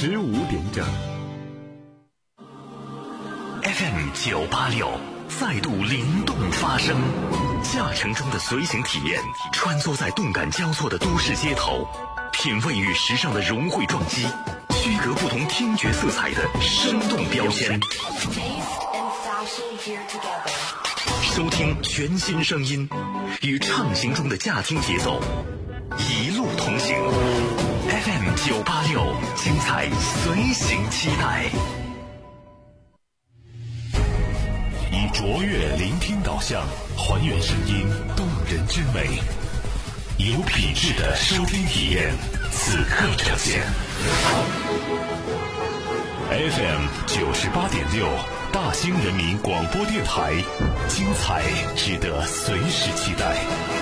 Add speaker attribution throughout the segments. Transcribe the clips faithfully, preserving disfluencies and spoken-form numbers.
Speaker 1: 十五点整。
Speaker 2: F M 九八六再度灵动发声，驾乘中的随行体验，穿梭在动感交错的都市街头，品味与时尚的融汇撞击，区隔不同听觉色彩的生动标签。收听全新声音，与畅行中的驾听节奏，一路同行。F M 九八六，精彩随行期待。以卓越聆听导向，还原声音动人之美，有品质的收听体验，此刻呈现。F M 九十八点六，大兴人民广播电台，精彩值得随时期待。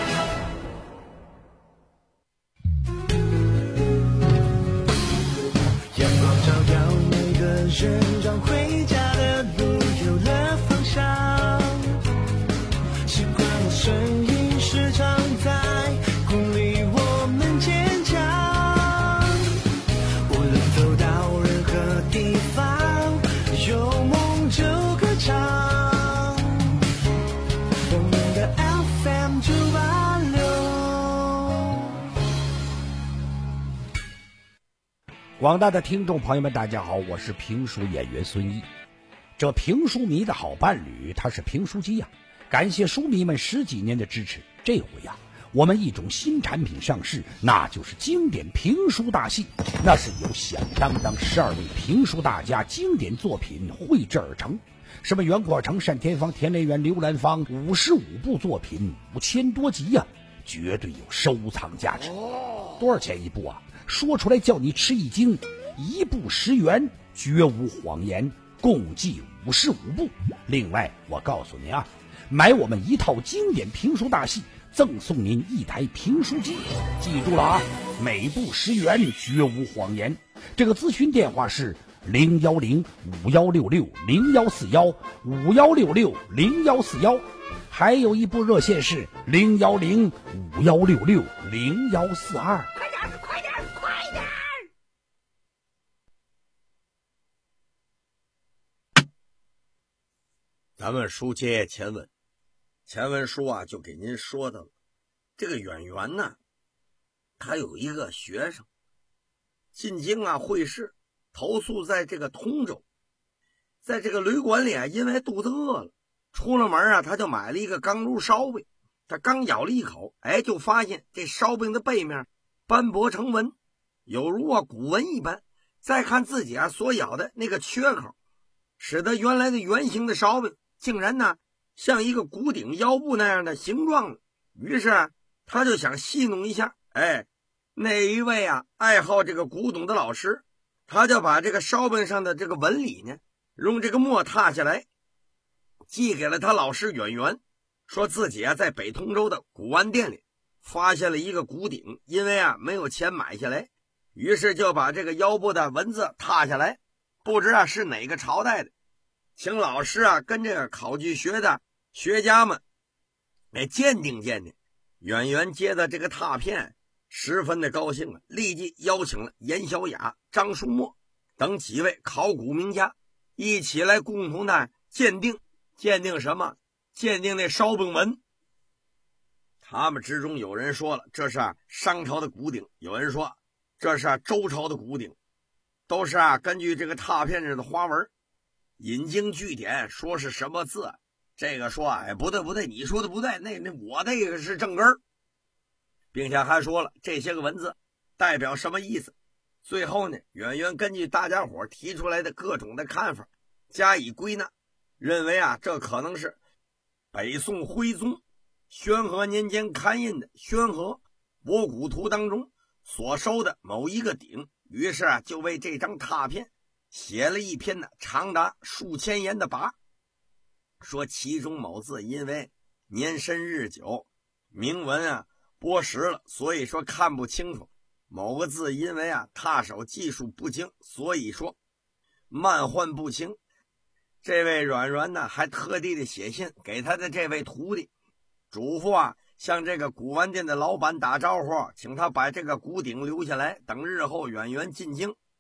Speaker 3: 阳光照耀每个人，让回家的路有了方向。习惯的声音时常在鼓励我们坚强。无论走到任何地方，有梦就歌唱。我们的 F M 九八六。
Speaker 4: 广大的听众朋友们，大家好，我是评书演员孙毅。这评书迷的好伴侣，他是评书机呀、啊。感谢书迷们十几年的支持，这回呀、啊，我们一种新产品上市，那就是经典评书大戏。那是由响当当十二位评书大家经典作品绘制而成，什么袁国成、单田芳、田连元、刘兰芳，五十五部作品，五千多集呀、啊，绝对有收藏价值。多少钱一部啊？说出来叫你吃一惊，一部十元，绝无谎言，共计五十五部。另外，我告诉你啊，买我们一套经典评书大戏，赠送您一台评书机。记住了啊，每部十元，绝无谎言。这个咨询电话是零幺零五幺六六零幺四幺五幺六六零幺四幺，还有一部热线是零幺零五幺六六零幺四二。
Speaker 5: 快点，快点，快点！
Speaker 6: 咱们书接前文，前文书啊就给您说到了，这个远源呢，他有一个学生进京啊会试，投宿在这个通州，在这个旅馆里啊，因为肚子饿了，出了门啊，他就买了一个钢炉烧饼，他刚咬了一口，哎，就发现这烧饼的背面斑驳成纹，有如啊古文一般。再看自己啊所咬的那个缺口，使得原来的圆形的烧饼竟然呢像一个古鼎腰部那样的形状了。于是啊他就想戏弄一下，哎，那一位啊爱好这个古董的老师，他就把这个烧饼上的这个纹理呢用这个墨拓下来，寄给了他老师远源，说自己啊在北通州的古玩店里发现了一个古鼎，因为啊没有钱买下来，于是就把这个腰部的文字拓下来，不知啊是哪个朝代的，请老师啊跟这个考据学的学家们来鉴定鉴定。远源接的这个拓片十分的高兴啊，立即邀请了严小雅、张书墨等几位考古名家一起来共同的鉴定。鉴定什么？鉴定那烧饼纹。他们之中有人说了，这是啊商朝的古鼎，有人说这是啊周朝的古鼎，都是啊根据这个拓片上的花纹引经据典，说是什么字。这个说哎不对不对，你说的不对，那那我那个是正根儿，并且还说了这些个文字代表什么意思。最后呢，远源根据大家伙提出来的各种的看法加以归纳，认为啊这可能是北宋徽宗宣和年间刊印的《宣和博古图》当中所收的某一个鼎，于是啊就为这张拓片写了一篇呢长达数千言的跋，说其中某字因为年深日久，铭文啊剥蚀了，所以说看不清楚；某个字因为啊踏手技术不精，所以说漫换不清。这位阮阮呢还特地的写信给他的这位徒弟，嘱咐啊向这个古玩店的老板打招呼，请他把这个古鼎留下来，等日后远源进京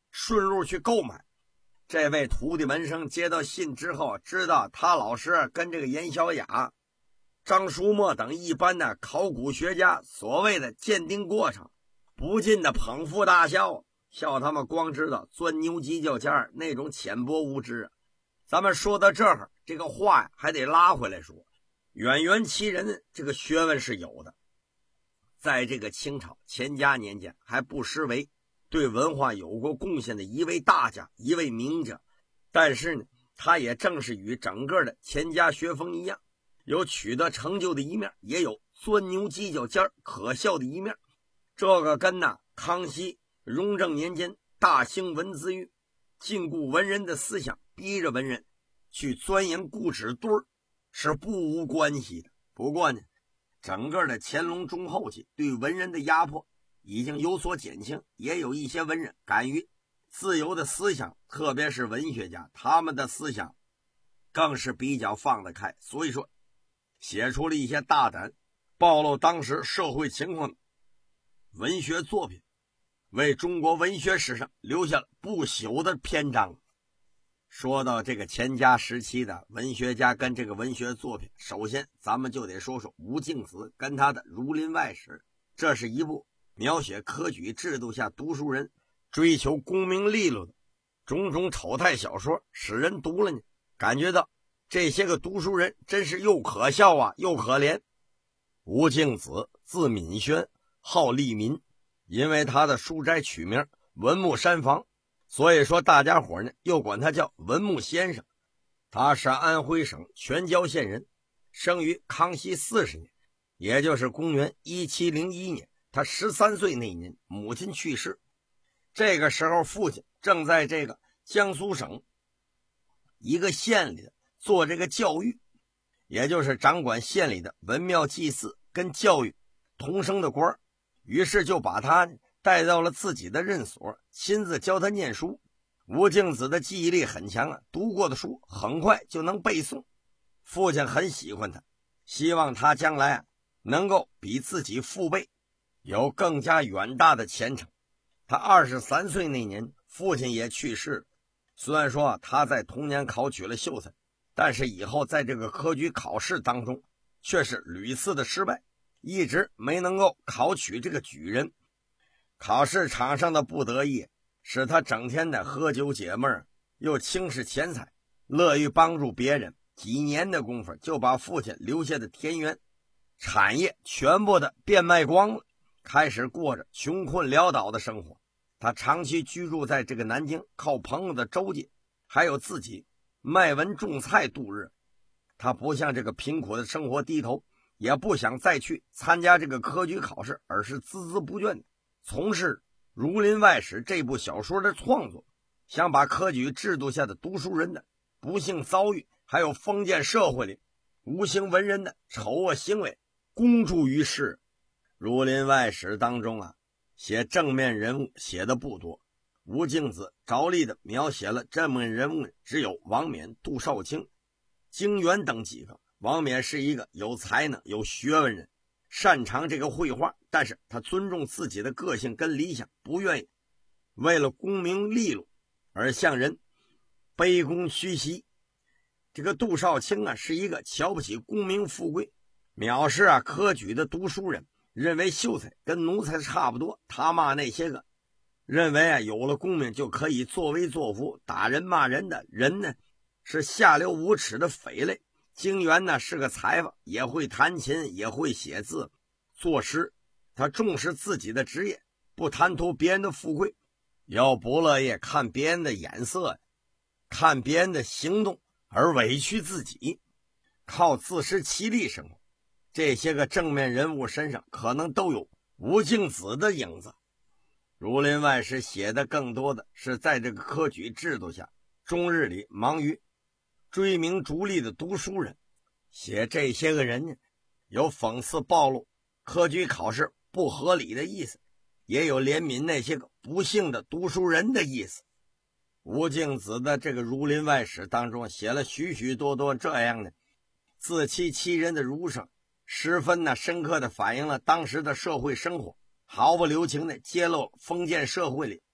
Speaker 6: 顺路去购买。这位徒弟门生接到信之后，知道他老师跟这个严小雅、张叔墨等一般的考古学家所谓的鉴定过程，不禁的捧腹大笑，笑他们光知道钻牛犄角尖那种浅薄无知。咱们说到这儿，这个话呀还得拉回来说，远远其人这个学问是有的。在这个清朝乾嘉年间，还不失为对文化有过贡献的一位大家，一位名者。但是呢，他也正是与整个的乾嘉学风一样，有取得成就的一面，也有钻牛犄角尖可笑的一面。这个跟那康熙、雍正年间大兴文字狱，禁锢文人的思想，逼着文人去钻研固执堆儿，是不无关系的。不过呢，整个的乾隆中后期对文人的压迫已经有所减轻，也有一些文人敢于自由的思想，特别是文学家，他们的思想更是比较放得开，所以说写出了一些大胆暴露当时社会情况的文学作品，为中国文学史上留下了不朽的篇章。说到这个乾嘉时期的文学家跟这个文学作品，首先咱们就得说说吴敬梓跟他的《儒林外史》。这是一部描写科举制度下读书人追求功名利禄的种种丑态小说，使人读了呢感觉到这些个读书人真是又可笑啊又可怜。吴敬梓字敏轩，号利民，因为他的书斋取名文木山房，所以说大家伙呢又管他叫文木先生。他是安徽省全椒县人，生于康熙四十年，也就是公元一七零一年。他十三岁那年母亲去世，这个时候父亲正在这个江苏省一个县里的做这个教育，也就是掌管县里的文庙祭祀跟教育同生的官，于是就把他带到了自己的任所，亲自教他念书。吴敬梓的记忆力很强啊，读过的书很快就能背诵。父亲很喜欢他，希望他将来啊能够比自己父辈有更加远大的前程。他二十三岁那年，父亲也去世了。虽然说他在同年考取了秀才，但是以后在这个科举考试当中却是屡次的失败，一直没能够考取这个举人。考试场上的不得意使他整天的喝酒解闷，又轻视钱财，乐于帮助别人。几年的功夫就把父亲留下的田园产业全部的变卖光了，开始过着穷困潦倒的生活。他长期居住在这个南京，靠朋友的周济还有自己卖文种菜度日。他不向这个贫苦的生活低头，也不想再去参加这个科举考试，而是孜孜不倦地从事《儒林外史》这部小说的创作，想把科举制度下的读书人的不幸遭遇，还有封建社会里无形文人的丑恶行为公诸于世。《儒林外史》当中啊，写正面人物写的不多，吴敬梓着力的描写了正面人物只有王冕、杜少卿、京元等几个。王冕是一个有才能有学问人，擅长这个绘画，但是他尊重自己的个性跟理想，不愿意为了功名利禄而向人卑躬屈膝。这个杜少卿啊，是一个瞧不起功名富贵，藐视啊科举的读书人，认为秀才跟奴才差不多。他骂那些个认为啊有了功名就可以作威作福、打人骂人的人呢，是下流无耻的匪类。京元呢是个裁缝，也会弹琴，也会写字、作诗。他重视自己的职业，不贪图别人的富贵，要不乐意看别人的眼色，看别人的行动而委屈自己，靠自食其力生活。这些个正面人物身上可能都有吴敬梓的影子。《儒林外史》写的更多的是在这个科举制度下终日里忙于追名逐利的读书人，写这些个人呢，有讽刺暴露科举考试不合理的意思，也有怜悯那些个不幸的读书人的意思。吴敬梓的这个《儒林外史》当中写了许许多多这样的自欺欺人的儒生，十分呢深刻的反映了当时的社会生活，毫不留情的揭露封建社会里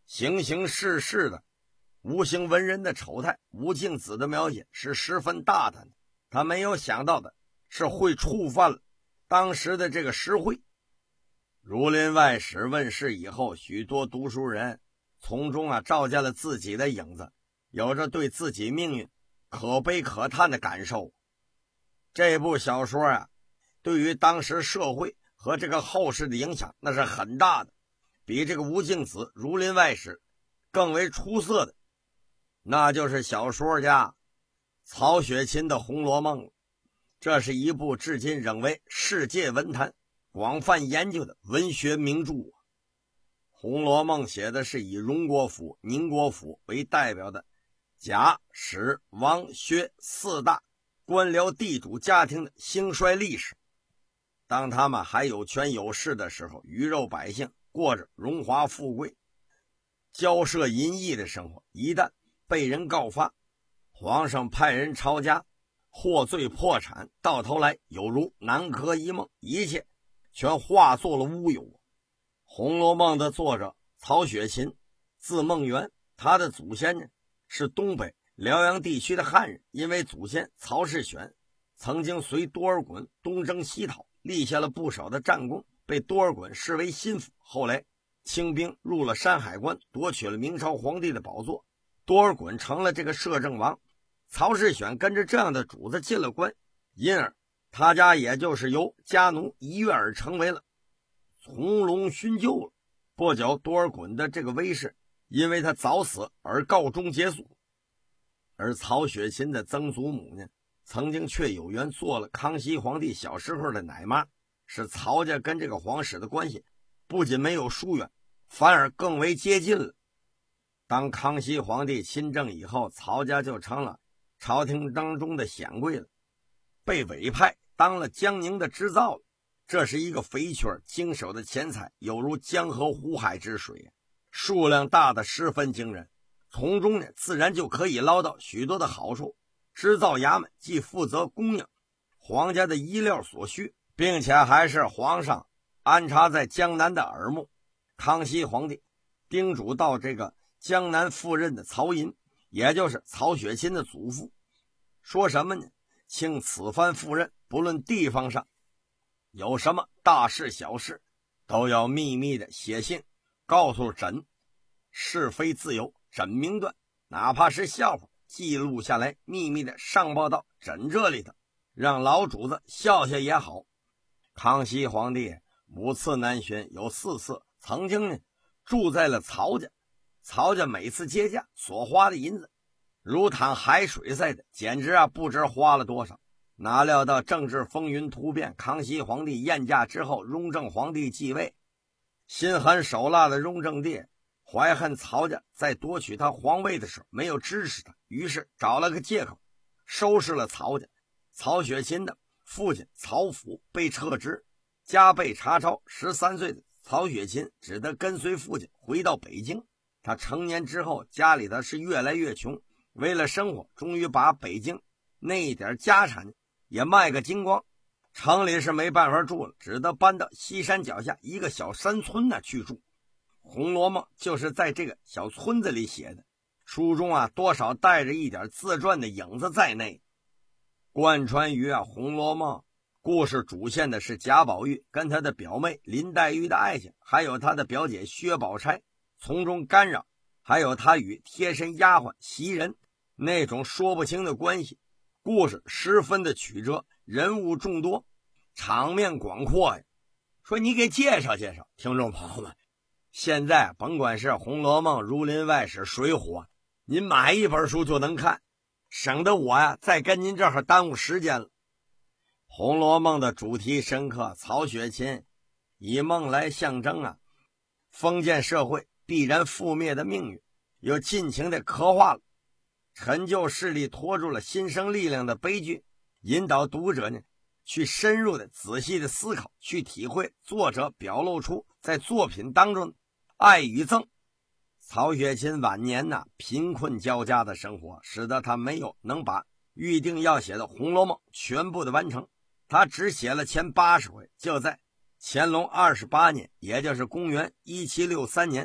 Speaker 6: 形形世世的无形文人的丑态，吴敬梓的描写是十分大胆的。他没有想到的是会触犯了当时的这个时会。《儒林外史》问世以后，许多读书人从中啊照见了自己的影子，有着对自己命运可悲可叹的感受。这部小说啊，对于当时社会和这个后世的影响那是很大的，比这个吴敬梓《儒林外史》更为出色的，那就是小说家曹雪芹的《红楼梦》。这是一部至今仍为世界文坛广泛研究的文学名著。《红楼梦》写的是以荣国府、宁国府为代表的贾、史、王、薛四大官僚地主家庭的兴衰历史。当他们还有权有势的时候，鱼肉百姓过着荣华富贵、骄奢淫逸的生活，一旦被人告发，皇上派人抄家，获罪破产，到头来有如南柯一梦，一切全化作了乌有。《红楼梦》的作者曹雪芹，字梦圆，他的祖先呢是东北辽阳地区的汉人，因为祖先曹世选曾经随多尔衮东征西讨，立下了不少的战功，被多尔衮视为心腹。后来清兵入了山海关，夺取了明朝皇帝的宝座，多尔衮成了这个摄政王，曹世选跟着这样的主子进了关，因而他家也就是由家奴一跃而成为了从龙勋旧了。不久，多尔衮的这个威势因为他早死而告终结束。而曹雪芹的曾祖母呢，曾经却有缘做了康熙皇帝小时候的奶妈，使曹家跟这个皇室的关系不仅没有疏远，反而更为接近了。当康熙皇帝亲政以后，曹家就成了朝廷当中的显贵了，被委派当了江宁的织造了。这是一个肥缺经手的钱财，有如江河湖海之水，数量大的十分惊人，从中呢自然就可以捞到许多的好处。织造衙门既负责供应皇家的衣料所需，并且还是皇上安插在江南的耳目。康熙皇帝叮嘱到这个江南赴任的曹寅，也就是曹雪芹的祖父，说什么呢？请此番赴任，不论地方上有什么大事小事，都要秘密的写信告诉朕，是非自由，朕明断，哪怕是笑话记录下来，秘密的上报到朕这里头，让老主子笑笑也好。康熙皇帝五次南巡，有四次曾经呢住在了曹家，曹家每次接驾所花的银子如淌海水似的，简直啊不知花了多少。哪料到政治风云突变，康熙皇帝晏驾之后，雍正皇帝继位，心狠手辣的雍正帝怀恨曹家在夺取他皇位的时候没有支持他，于是找了个借口收拾了曹家。曹雪芹的父亲曹府被撤职，家被查抄，十三岁的曹雪芹只得跟随父亲回到北京。他成年之后，家里头是越来越穷，为了生活，终于把北京那一点家产也卖个精光，城里是没办法住了，只得搬到西山脚下一个小山村呢去住。《红楼梦》就是在这个小村子里写的，书中啊多少带着一点自传的影子在内。贯穿于啊《红楼梦》故事主线的是贾宝玉跟他的表妹林黛玉的爱情，还有他的表姐薛宝钗从中干扰，还有他与贴身丫鬟袭人那种说不清的关系。故事十分的曲折，人物众多，场面广阔呀。说你给介绍介绍，听众朋友们，现在甭管是《红楼梦》、《儒林外史》、《水浒》，您买一本书就能看，省得我呀再跟您这儿耽误时间了。《红楼梦》的主题深刻，曹雪芹以梦来象征啊封建社会必然覆灭的命运，又尽情的刻画了陈旧势力拖住了新生力量的悲剧，引导读者呢去深入的仔细的思考，去体会作者表露出在作品当中爱与憎。曹雪芹晚年呢贫困交加的生活，使得他没有能把预定要写的《红楼梦》全部的完成，他只写了前八十回，就在乾隆二十八年，也就是公元一七六三年，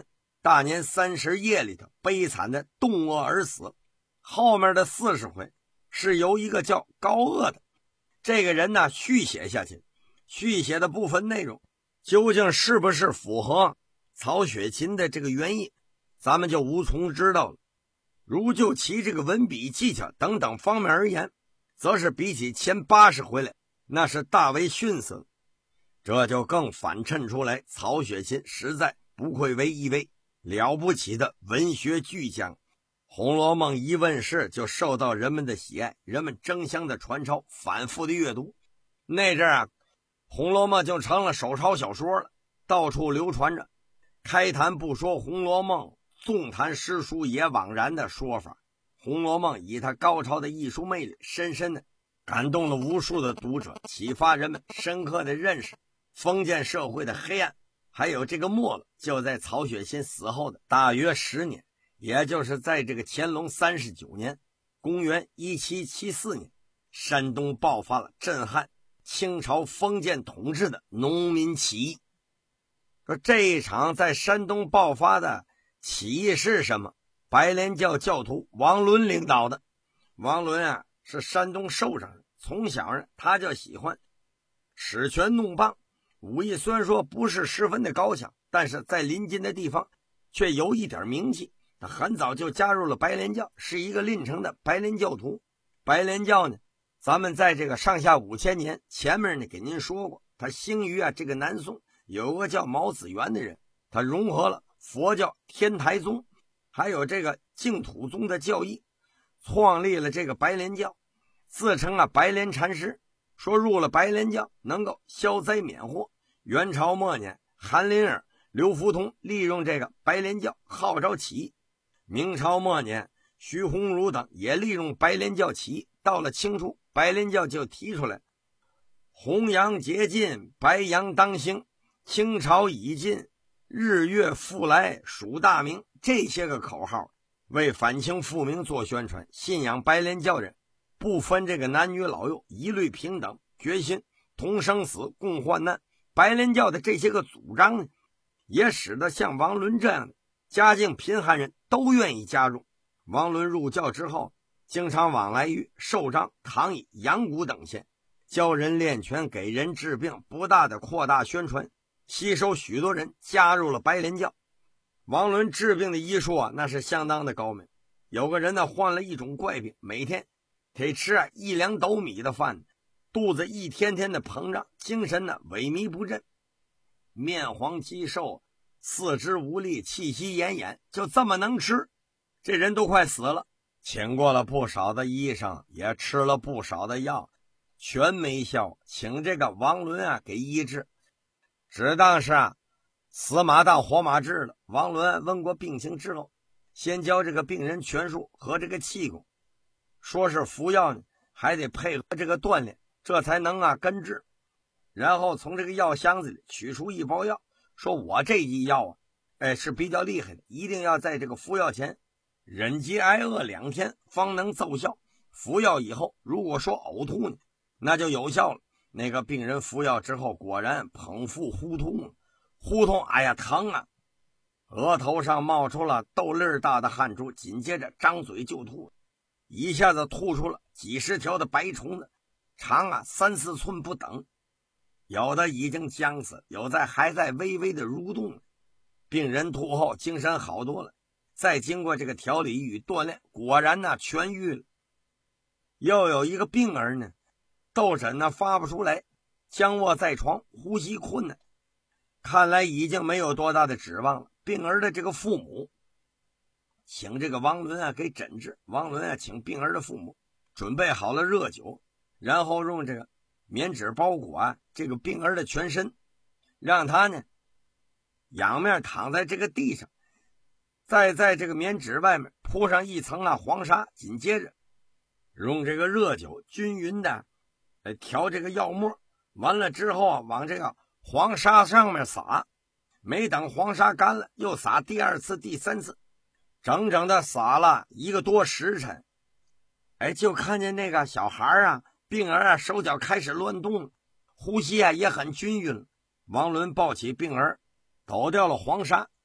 Speaker 6: 大年三十夜里头悲惨的冻饿而死。后面的四十回是由一个叫高鄂的这个人呢续写下去，续写的部分内容究竟是不是符合曹雪芹的这个原意，咱们就无从知道了。如就其这个文笔技巧等等方面而言，则是比起前八十回来那是大为逊色，这就更反衬出来曹雪芹实在不愧为一位了不起的文学巨匠。《红楼梦》一问世就受到人们的喜爱，人们争相的传抄，反复的阅读。那阵啊，《红楼梦》就成了手抄小说了，到处流传着开坛不说《红楼梦》，纵谈诗书也枉然的说法。《红楼梦》以它高超的艺术魅力，深深的感动了无数的读者，启发人们深刻的认识封建社会的黑暗，还有这个没落。就在曹雪芹死后的大约十年，也就是在这个乾隆三十九年，公元一七七四年，山东爆发了震撼清朝封建统治的农民起义。说这一场在山东爆发的起义是什么？白莲教教徒王伦领导的。王伦啊是山东寿长人，从小呢他就喜欢使拳弄棒，武艺虽然说不是十分的高强，但是在临近的地方却有一点名气。他很早就加入了白莲教，是一个吝城的白莲教徒。白莲教呢，咱们在这个上下五千年前面呢给您说过，他兴于啊这个南宋有个叫毛子元的人，他融合了佛教天台宗还有这个净土宗的教义，创立了这个白莲教，自称啊白莲禅师，说入了白莲教能够消灾免祸。元朝末年，韩林儿、刘福通利用这个白莲教号召起义。明朝末年，徐鸿儒等也利用白莲教起义。到了清初，白莲教就提出来弘扬节禁，白阳当兴，清朝已尽，日月复来属大明，这些个口号为反清复明做宣传。信仰白莲教人不分这个男女老幼，一律平等，决心同生死共患难。白莲教的这些个主张呢，也使得像王伦这样的家境贫寒人都愿意加入。王伦入教之后，经常往来于寿章、唐邑、阳谷等县，教人练拳，给人治病，不大的扩大宣传，吸收许多人加入了白莲教。王伦治病的医术啊，那是相当的高明。有个人呢患了一种怪病，每天得吃啊一两斗米的饭，肚子一天天的膨胀，精神呢萎靡不振，面黄肌瘦，四肢无力，气息奄奄，就这么能吃，这人都快死了。请过了不少的医生，也吃了不少的药，全没效，请这个王伦啊给医治，只当是啊死马当活马治了。王伦问过病情之后，先教这个病人拳术和这个气功，说是服药呢还得配合这个锻炼，这才能啊根治。然后从这个药箱子里取出一包药，说我这剂药啊哎是比较厉害的，一定要在这个服药前忍饥挨饿两天方能奏效，服药以后如果说呕吐呢，那就有效了。那个病人服药之后果然捧腹呼痛，呼痛哎呀疼啊，额头上冒出了豆粒大的汗珠，紧接着张嘴就吐，一下子吐出了几十条的白虫子，长啊三四寸不等，有的已经僵死，有的还在微微的蠕动。病人吐后精神好多了，再经过这个调理与锻炼，果然呢痊愈了。又有一个病儿呢，痘疹呢发不出来，僵卧在床，呼吸困难，看来已经没有多大的指望了。病儿的这个父母请这个王伦啊给诊治，王伦啊请病儿的父母准备好了热酒，然后用这个棉纸包裹啊这个病儿的全身，让他呢仰面躺在这个地上，再在这个棉纸外面铺上一层啊黄沙，紧接着用这个热酒均匀的来调这个药沫，完了之后啊往这个黄沙上面撒，没等黄沙干了又撒第二次第三次，整整的撒了一个多时辰。哎，就看见那个小孩啊病儿啊手脚开始乱动了，呼吸啊也很均匀了。王伦抱起病儿，抖掉了黄沙，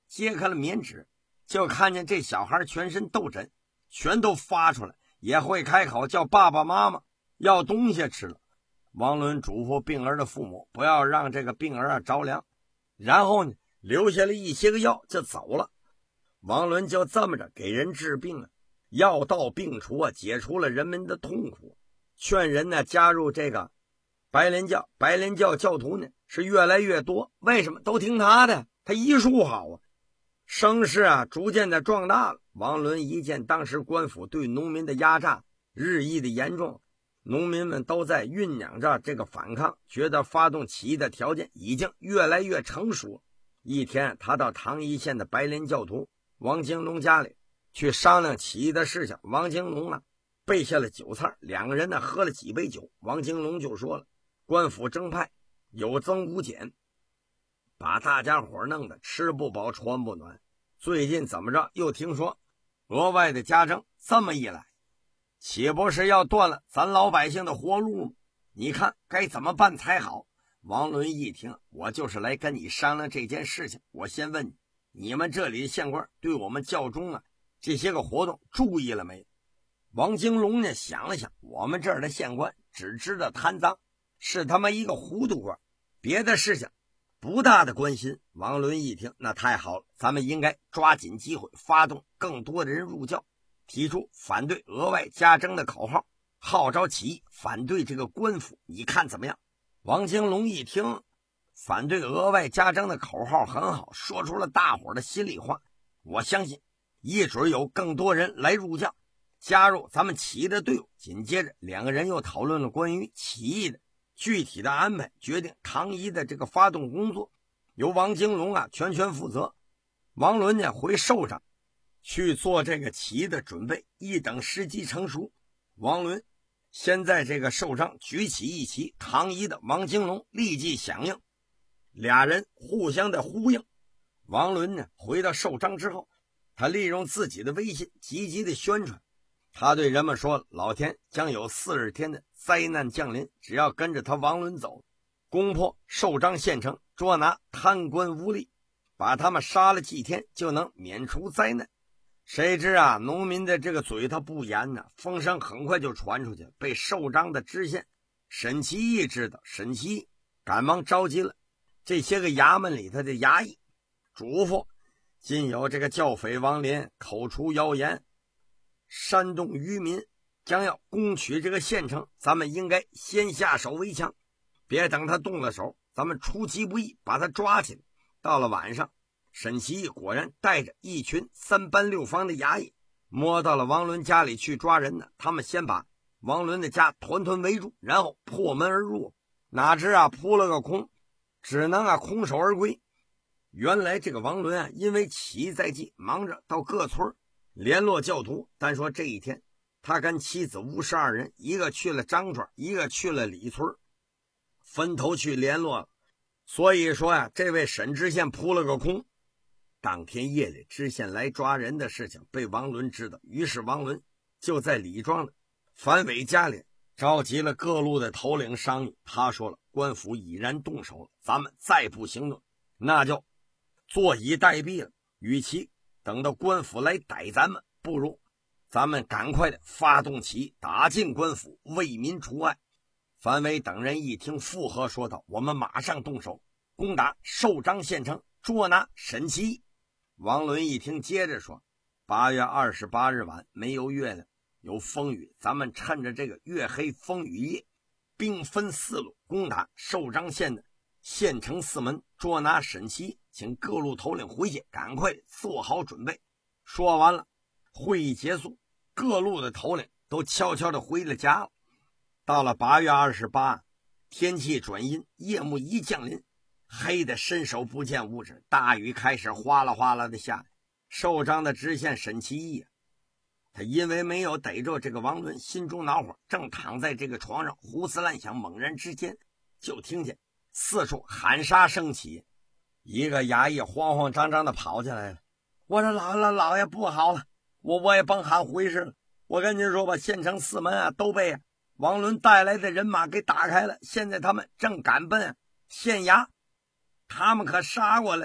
Speaker 6: 揭开了棉纸，就看见这小孩全身痘疹全都发出来，也会开口叫爸爸妈妈，要东西吃了。王伦嘱咐病儿的父母不要让这个病儿啊着凉，然后呢留下了一些个药就走了。王伦就这么着给人治病啊，药到病除啊，解除了人们的痛苦，劝人呢加入这个白莲教。白莲教教徒呢是越来越多，为什么？都听他的，他医术好啊。声势啊逐渐的壮大了。王伦一见当时官府对农民的压榨日益的严重，农民们都在酝酿着这个反抗，觉得发动起义的条件已经越来越成熟。一天，他到唐邑县的白莲教徒王金龙家里去商量起义的事情。王金龙啊备下了酒菜，两个人呢喝了几杯酒。王金龙就说了，官府征派有增无减，把大家伙弄得吃不饱穿不暖。最近怎么着又听说额外的加征，这么一来岂不是要断了咱老百姓的活路吗？你看该怎么办才好？王伦一听，我就是来跟你商量这件事情。我先问你，你们这里的县官对我们教中啊这些个活动注意了没有？王金龙呢想了想，我们这儿的县官只知道贪赃，是他妈一个糊涂官，别的事情不大的关心。王伦一听，那太好了，咱们应该抓紧机会发动更多的人入教，提出反对额外加征的口号，号召起义反对这个官府，你看怎么样？王金龙一听，反对额外加征的口号很好，说出了大伙的心里话。我相信一准有更多人来入教，加入咱们起义的队伍。紧接着两个人又讨论了关于起义的具体的安排，决定唐邑的这个发动工作由王金龙啊全权负责。王伦呢回寿长去做这个起义的准备。一等时机成熟，王伦先在这个寿章举起一旗，唐邑的王金龙立即响应，俩人互相的呼应。王伦呢回到寿章之后，他利用自己的威信积极的宣传，他对人们说，老天将有四十天的灾难降临，只要跟着他王伦走，攻破寿章县城，捉拿贪官污吏，把他们杀了几天，就能免除灾难。谁知啊农民的这个嘴他不严呢，风声很快就传出去，被寿章的知县沈其义知道。沈其义赶忙召集了这些个衙门里头的衙役，嘱咐今有这个教匪王林口出谣言，煽动渔民，将要攻取这个县城，咱们应该先下手为强，别等他动了手，咱们出其不意把他抓起来。到了晚上，沈其义果然带着一群三班六房的衙役摸到了王伦家里去抓人呢。他们先把王伦的家团团围住，然后破门而入，哪知啊扑了个空，只能啊空手而归。原来这个王伦啊因为起义在即，忙着到各村联络教徒。单说这一天，他跟妻子吴氏二人，一个去了张庄，一个去了李村，分头去联络了。所以说呀、啊，这位沈知县扑了个空。当天夜里，知县来抓人的事情被王伦知道，于是王伦就在李庄的樊伟家里召集了各路的头领商议。他说了，官府已然动手了，咱们再不行动，那就坐以待毙了。与其等到官府来逮咱们，不如咱们赶快的发动起义，打进官府，为民除害。樊伟等人一听附和说道，我们马上动手，攻打寿章县城，捉拿沈其义。王伦一听接着说，八月二十八日晚，没有月亮，有风雨，咱们趁着这个月黑风雨夜，兵分四路攻打寿章县的县城四门，捉拿沈其义。请各路头领回去赶快做好准备。说完了，会议结束，各路的头领都悄悄地回了家了。到了八月二十八，天气转阴，夜幕一降临，黑的伸手不见五指，大雨开始哗啦哗啦的下。寿章的知县沈其义啊，他因为没有逮着这个王伦，心中恼火，正躺在这个床上胡思乱想，猛然之间就听见四处喊杀声起，一个衙役慌慌张张的跑进来了。我说老老老爷不好了，我我也甭喊回事了，我跟您说吧，县城四门啊都被、啊、王伦带来的人马给打开了，现在他们正赶奔、啊、县衙，他们可杀过来，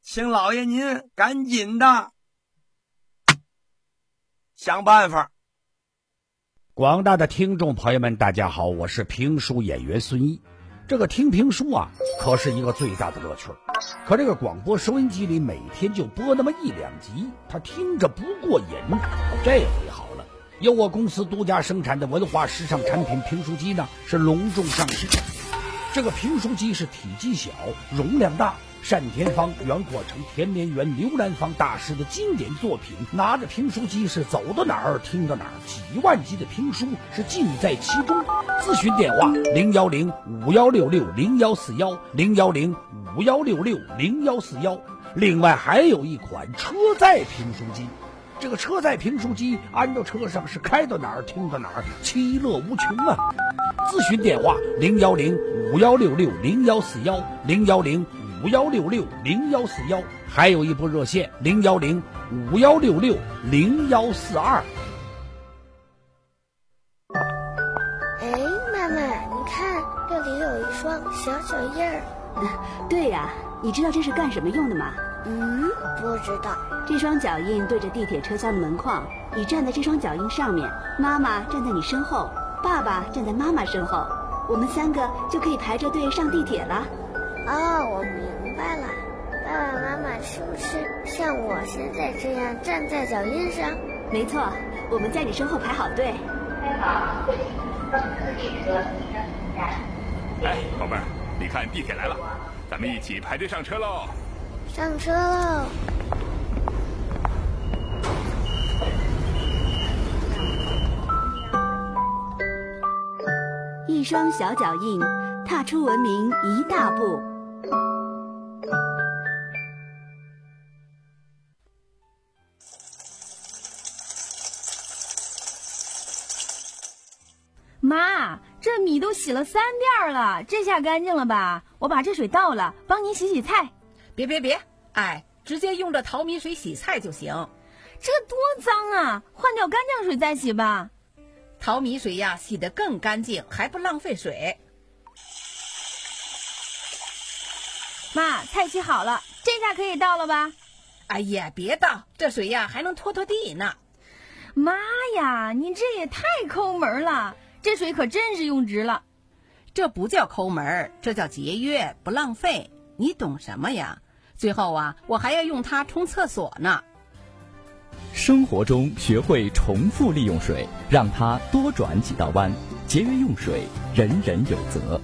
Speaker 6: 请老爷您赶紧的想办法。
Speaker 4: 广大的听众朋友们，大家好，我是评书演员孙一。这个听评书啊，可是一个最大的乐趣。可这个广播收音机里每天就播那么一两集，他听着不过瘾。这回好了，由我公司独家生产的文化时尚产品评书机呢，是隆重上市。这个评书机是体积小，容量大，单田芳、袁阔成、田连元、刘兰芳大师的经典作品，拿着评书机是走到哪儿听到哪儿，几万集的评书是尽在其中。咨询电话零幺零五幺六六零幺四幺零幺零五幺六六零幺四幺。另外还有一款车载评书机，这个车载评书机安到车上是开到哪儿听到哪儿，其乐无穷啊！咨询电话零幺零五幺六六零幺四幺零幺零五幺六六零幺四幺，还有一部热线零幺零五幺六六零幺四二。
Speaker 5: 哎，妈妈，你看这里有一双小脚印儿。
Speaker 1: 对呀、啊，你知道这是干什么用的吗？
Speaker 5: 嗯，不知道。
Speaker 1: 这双脚印对着地铁车厢的门框，你站在这双脚印上面，妈妈站在你身后，爸爸站在妈妈身后，我们三个就可以排着队上地铁了。
Speaker 5: 哦，我明白了。爸爸妈妈是不是像我现在这样站在脚印上？
Speaker 1: 没错，我们在你身后排好队。
Speaker 7: 开好，这里是客地车站。
Speaker 8: 哎，宝贝儿，你看地铁来了，咱们一起排队上车喽！
Speaker 5: 上车喽！
Speaker 1: 一双小脚印，踏出文明一大步。
Speaker 9: 妈，这米都洗了三遍了，这下干净了吧？我把这水倒了，帮您洗洗菜。
Speaker 10: 别别别，哎，直接用这淘米水洗菜就行。
Speaker 9: 这多脏啊，换掉干净水再洗吧。
Speaker 10: 淘米水呀，洗得更干净，还不浪费水。
Speaker 9: 妈，菜洗好了，这下可以倒了吧？
Speaker 10: 哎呀，别倒，这水呀还能拖拖地呢。
Speaker 9: 妈呀，你这也太抠门了，这水可真是用值了。
Speaker 10: 这不叫抠门，这叫节约，不浪费。你懂什么呀？最后啊，我还要用它冲厕所呢。
Speaker 11: 生活中学会重复利用水，让它多转几道弯，节约用水，人人有责。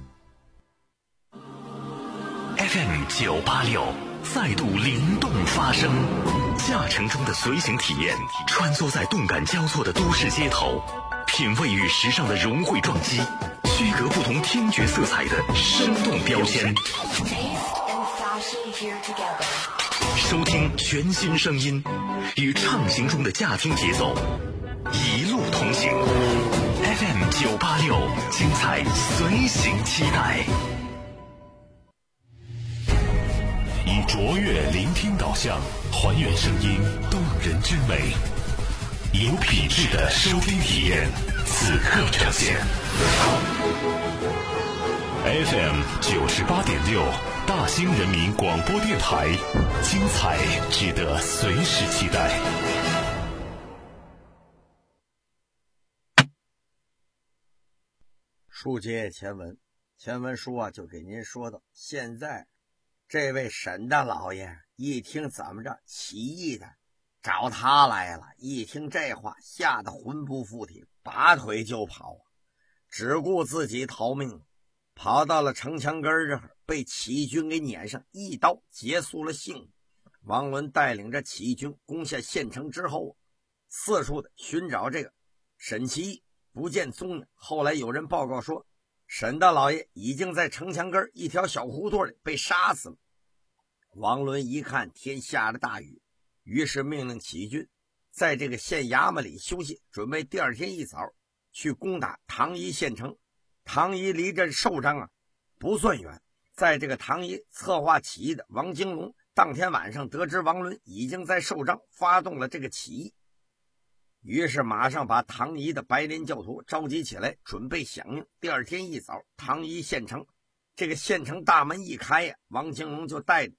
Speaker 2: F M 九八六再度灵动发声，驾乘中的随行体验，穿梭在动感交错的都市街头，品味与时尚的融汇撞击，区隔不同听觉色彩的生动标签。收听全新声音，与畅行中的驾听节奏，一路同行。F M 九八六，精彩随行期待。以卓越聆听导向，还原声音动人之美，有品质的收听体验，此刻呈现。F M 九十八点六，大兴人民广播电台，精彩值得随时期待。
Speaker 6: 书接前文，前文书啊就给您说到，现在这位沈大老爷一听怎么着起义的找他来了，一听这话吓得魂不附体，拔腿就跑，只顾自己逃命，跑到了城墙根这儿，被起义军给撵上，一刀结束了性命。王伦带领着起义军攻下县城之后，四处的寻找这个沈其义，不见踪影。后来有人报告说，沈大老爷已经在城墙根一条小胡同里被杀死了。王伦一看天下着大雨，于是命令起义军在这个县衙门里休息，准备第二天一早去攻打唐邑县城。唐邑离这寿张啊不算远，在这个唐邑策划起义的王金龙当天晚上得知王伦已经在寿张发动了这个起义，于是马上把唐邑的白莲教徒召集起来，准备响应。第二天一早，唐邑县城这个县城大门一开呀，王金龙就带着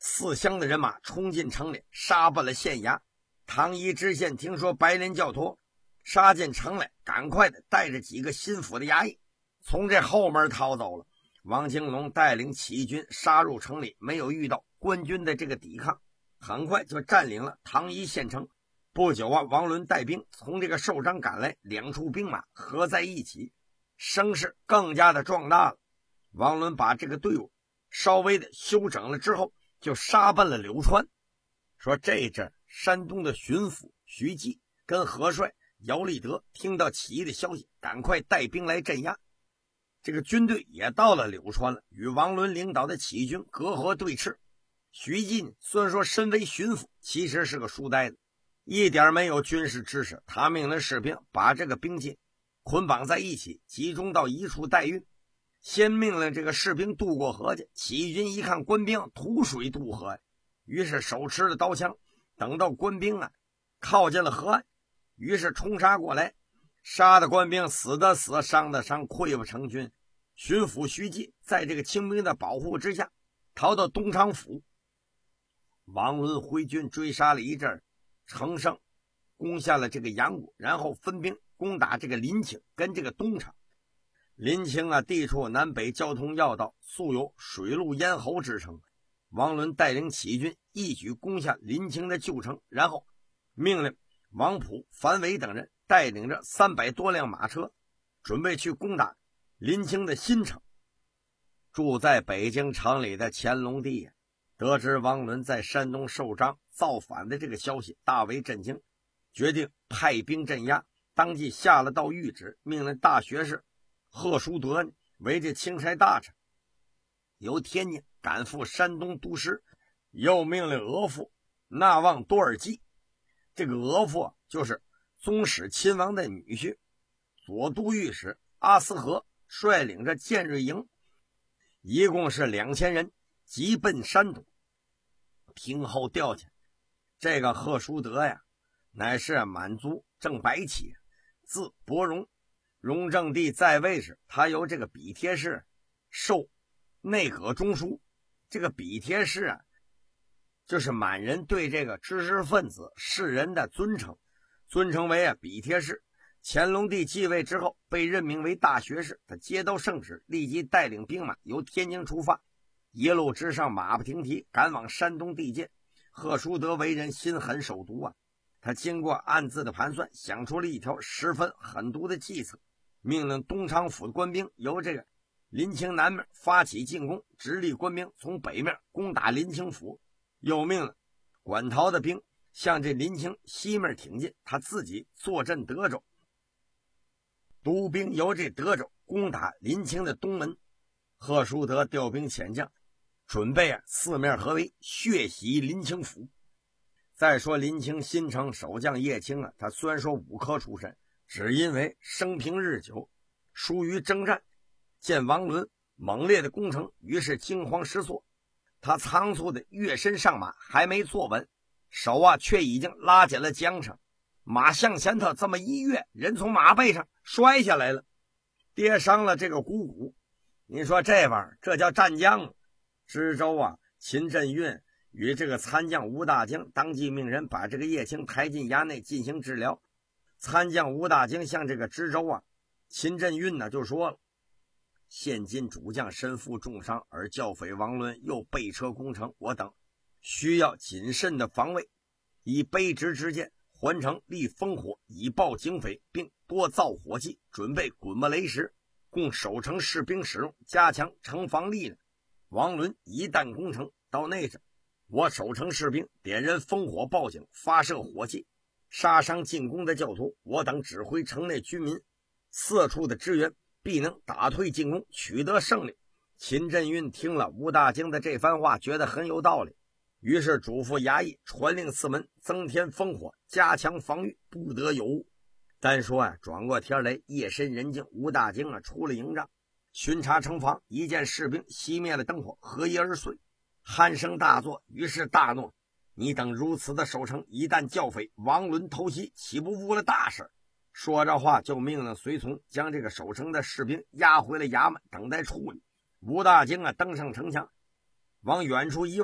Speaker 6: 四乡的人马冲进城里，杀奔了县衙。唐一知县听说白莲教头杀进城来，赶快的带着几个心腹的衙役从这后门逃走了。王金龙带领起义军杀入城里，没有遇到官军的这个抵抗，很快就占领了唐一县城。不久啊，王伦带兵从这个寿张赶来，两处兵马合在一起，声势更加的壮大了。王伦把这个队伍稍微的休整了之后，就杀奔了柳川。说这阵山东的巡抚徐继跟何帅姚立德听到起义的消息，赶快带兵来镇压。这个军队也到了柳川了，与王伦领导的起义军隔河对峙。徐继虽然说身为巡抚，其实是个书呆子，一点没有军事知识。他命令士兵把这个兵器捆绑在一起，集中到一处待运。先命令这个士兵渡过河去，起义军一看官兵吐水渡河，于是手持了刀枪，等到官兵啊靠近了河岸，于是冲杀过来，杀的官兵死的死，伤的伤，溃不成军。巡抚徐继在这个清兵的保护之下逃到东昌府。王伦挥军追杀了一阵，乘胜攻下了这个阳谷，然后分兵攻打这个临清跟这个东昌。临清啊，地处南北交通要道，素有水陆咽喉之称。王伦带领起义军一举攻下临清的旧城，然后命令王普、樊伟等人带领着三百多辆马车，准备去攻打临清的新城。住在北京城里的乾隆帝得知王伦在山东寿张造反的这个消息，大为震惊，决定派兵镇压，当即下了道谕旨，命令大学士贺淑德为这钦差大臣，由天津赶赴山东督师，又命令额驸纳旺多尔济，这个额驸就是宗室亲王的女婿，左都御史阿斯和率领着建瑞营，一共是两千人，急奔山东。听后调遣，这个贺淑德呀，乃是满族正白起，字伯荣。雍正帝在位时，他由这个笔帖式授内阁中书。这个笔帖式啊，就是满人对这个知识分子士人的尊称，尊称为啊笔帖式。乾隆帝继位之后，被任命为大学士，他接到圣旨，立即带领兵马由天津出发，一路之上马不停蹄，赶往山东地界。贺淑德为人心狠手毒啊，他经过暗自的盘算，想出了一条十分狠毒的计策，命令东昌府的官兵由这个临清南面发起进攻，直隶官兵从北面攻打临清府，又命令管陶的兵向这临清西面挺进，他自己坐镇德州，督兵由这德州攻打临清的东门。贺淑德调兵遣将，准备啊四面合围，血洗临清府。再说临清新城守将叶青啊，他虽然说武科出身，只因为生平日久，疏于征战，见王伦猛烈的攻城，于是惊慌失措。他仓促的跃身上马，还没坐稳，手啊却已经拉紧了缰绳，马向前头这么一跃，人从马背上摔下来了，跌伤了这个股骨。你说这玩意儿，这叫战将。知州啊秦振运与这个参将吴大京当即命人把这个叶青抬进衙内进行治疗。参将吴大京向这个知州啊秦振运呢就说了，现今主将身负重伤，而教匪王伦又备车攻城，我等需要谨慎的防卫，以卑职之见，环城立烽火，以报警匪，并多造火器，准备滚木雷石，供守城士兵使用，加强城防力量。王伦一旦攻城，到那时我守城士兵点燃烽火报警，发射火器，杀伤进攻的教徒，我等指挥城内居民四处的支援，必能打退进攻，取得胜利。秦振运听了吴大京的这番话，觉得很有道理，于是嘱咐衙役传令四门，增添烽火，加强防御，不得有误。单说啊，转过天来，夜深人静，吴大京啊出了营帐，巡查城防，一见士兵熄灭了灯火，合衣而睡，鼾声大作，于是大怒，你等如此的守城，一旦教匪王伦偷袭，岂不误了大事？说着话，就命令随从将这个守城的士兵押回了衙门，等待处理。吴大京啊登上城墙，往远处一望，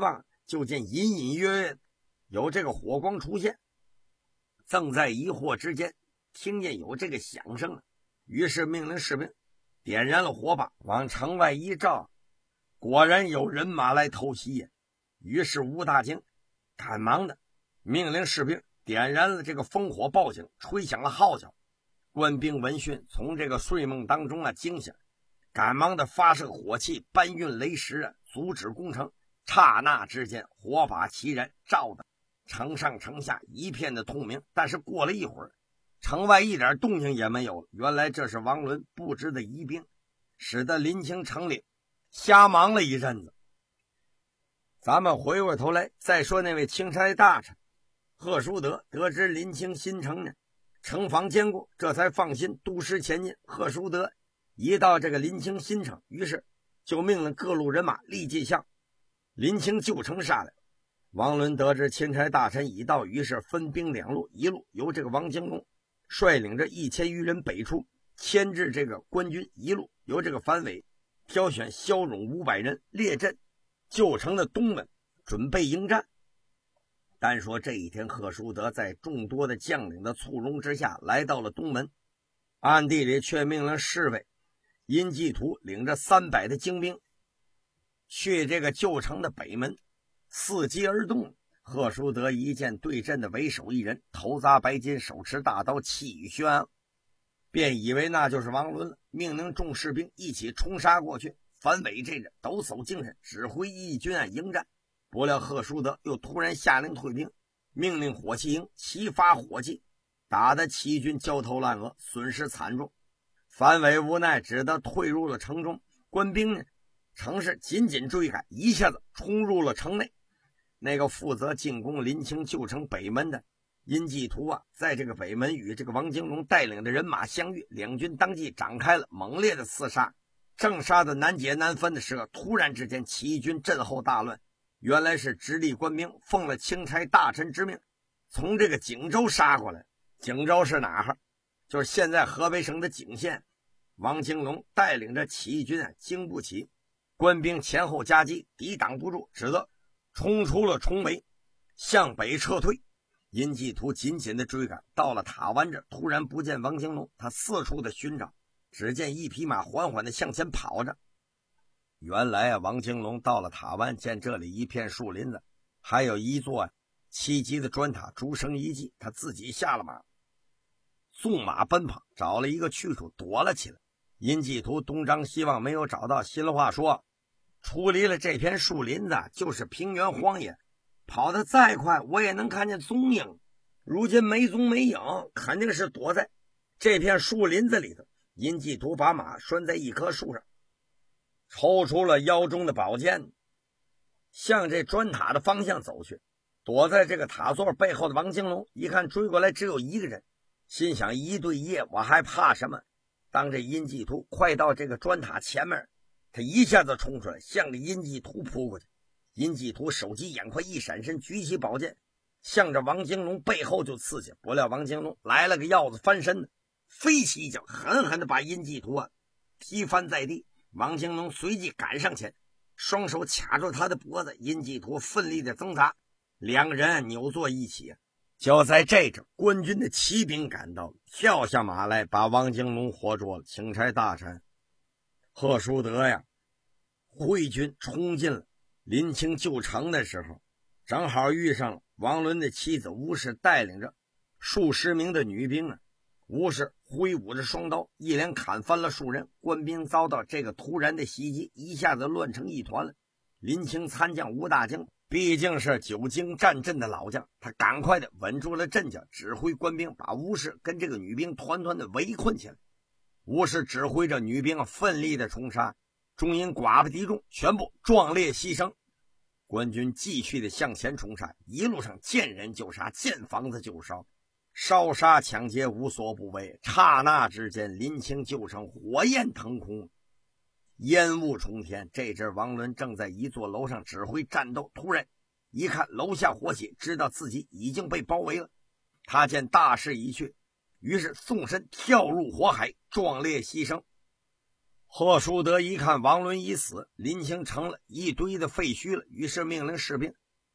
Speaker 6: 就见隐隐约约有这个火光出现，正在疑惑之间，听见有这个响声了，于是命令士兵点燃了火把，往城外一照，果然有人马来偷袭呀。于是吴大惊赶忙的命令士兵点燃了这个烽火报警，吹响了号角。官兵闻讯从这个睡梦当中啊惊醒，赶忙的发射火器，搬运雷石啊，阻止攻城。刹那之间，火把齐燃，照的城上城下一片的通明。但是过了一会儿，城外一点动静也没有了。原来这是王伦布置的疑兵，使得临清城里瞎忙了一阵子。咱们回过头来再说那位钦差大臣贺叔德，得知临清新城呢城防坚固，这才放心督师前进。贺叔德一到这个临清新城，于是就命令各路人马立即向临清旧城杀来。王伦得知钦差大臣已到，于是分兵两路，一路由这个王京龙率领着一千余人北出，牵制这个官军；一路由这个樊伟挑选骁勇五百人列阵旧城的东门，准备迎战。单说这一天，贺叔德在众多的将领的簇拥之下来到了东门，暗地里却命令侍卫殷继图领着三百的精兵去这个旧城的北门，伺机而动。贺叔德一见对阵的为首一人，头扎白巾，手持大刀，气宇轩昂，便以为那就是王伦了，命令众士兵一起冲杀过去。樊伟这人抖擞精神，指挥义军啊迎战。不料贺叔德又突然下令退兵，命令火器营齐发火器，打得齐军焦头烂额，损失惨重。樊伟无奈只得退入了城中，官兵呢乘势紧紧追赶，一下子冲入了城内。那个负责进攻临清旧城北门的殷继图啊，在这个北门与这个王京龙带领的人马相遇，两军当即展开了猛烈的厮杀。正杀的难解难分的时候，突然之间齐军阵后大乱，原来是直隶官兵奉了钦差大臣之命，从这个景州杀过来。景州是哪儿？就是现在河北省的景县。王京龙带领着起义军啊，经不起官兵前后夹击，抵挡不住，只得冲出了重围，向北撤退。殷继图紧紧的追赶，到了塔湾这，突然不见王京龙，他四处的寻找，只见一匹马缓缓的向前跑着。原来啊，王京龙到了塔湾，见这里一片树林子，还有一座七级的砖塔，逐生一计，他自己下了马，纵马奔跑，找了一个去处躲了起来。殷继图东张西望，没有找到。心里话说，出离了这片树林子就是平原荒野，跑得再快我也能看见踪影，如今没踪没影，肯定是躲在这片树林子里头。殷继图把马拴在一棵树上，抽出了腰中的宝剑，向这砖塔的方向走去。躲在这个塔座背后的王京龙一看追过来只有一个人，心想一对一我还怕什么。当这殷继图快到这个砖塔前面，他一下子冲出来，向着殷继图扑过去。殷继图手疾眼快，一闪身举起宝剑，向着王京龙背后就刺去。不料王京龙来了个鹞子翻身的，飞起一脚，狠狠地把殷继图啊踢翻在地。王京龙随即赶上前，双手卡住他的脖子。殷继图奋力的挣扎，两个人扭作一起。就在这阵，官军的骑兵赶到，跳下马来，把王京龙活捉了。钦差大臣贺叔德呀，会军冲进了临清旧城的时候，正好遇上了王伦的妻子吴氏带领着数十名的女兵啊。吴氏挥舞着双刀，一连砍翻了数人。官兵遭到这个突然的袭击，一下子乱成一团了。临清参将吴大京毕竟是久经战阵的老将，他赶快的稳住了阵脚，指挥官兵把吴氏跟这个女兵团团的围困起来。吴氏指挥着女兵奋力的冲杀，终因寡不敌众，全部壮烈牺牲。官军继续的向前冲杀，一路上见人就杀，见房子就烧，烧杀抢劫无所不为。刹那之间，临清旧城火焰腾空，烟雾冲天。这阵王伦正在一座楼上指挥战斗，突然一看楼下火起，知道自己已经被包围了。他见大势已去，于是纵身跳入火海，壮烈牺牲。贺叔德一看王伦已死，临清成了一堆的废墟了，于是命令士兵